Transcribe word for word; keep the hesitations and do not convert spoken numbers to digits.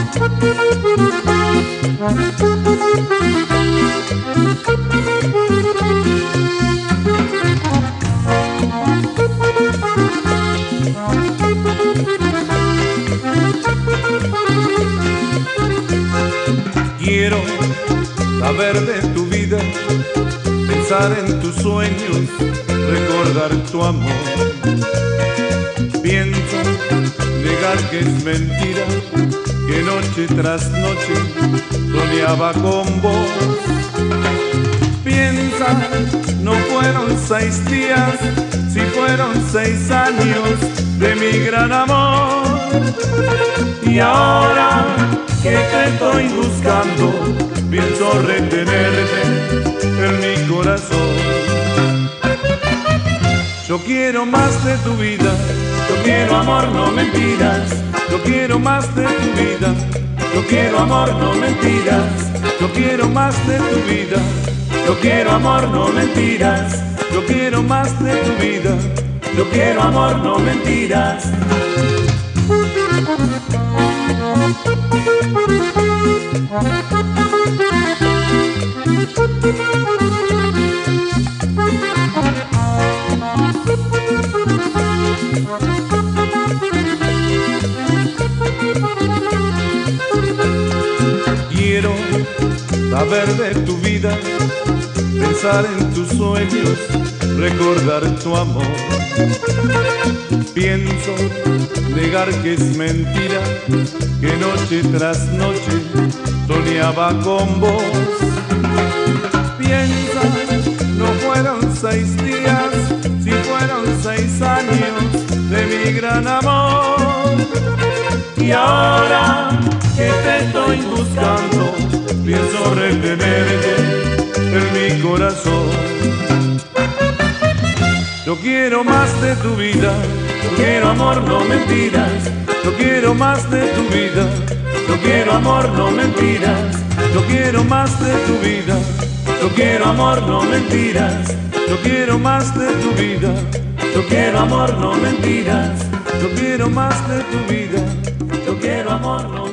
Quiero saber de tu vida, pensar en tus sueños, recordar tu amor. Pienso negar que es mentira, que noche tras noche soñaba con vos. Piensa, no fueron seis días, si fueron seis años de mi gran amor. Y ahora que te estoy buscando, pienso retenerte en mi corazón. Yo quiero más de tu vida, yo quiero amor, no mentiras. Yo quiero más de tu vida, yo quiero amor, no mentiras. Yo quiero más de tu vida, yo quiero amor, no mentiras. Yo quiero más de tu vida, yo quiero amor, no mentiras. Quiero saber de tu vida, pensar en tus sueños, recordar tu amor. Pienso negar que es mentira, que noche tras noche soñaba con vos. Piensa, no fueron seis días, si fueron seis años de mi gran amor. Y ahora que te estoy buscando, pienso retenerte en mi corazón. Yo quiero más de tu vida, yo quiero amor, no mentiras. Yo quiero más de tu vida, yo quiero amor, no mentiras. Yo quiero más de tu vida, yo quiero amor, no mentiras. Yo quiero más de tu vida, yo quiero amor, no mentiras. Yo quiero más de tu vida, yo quiero amor, no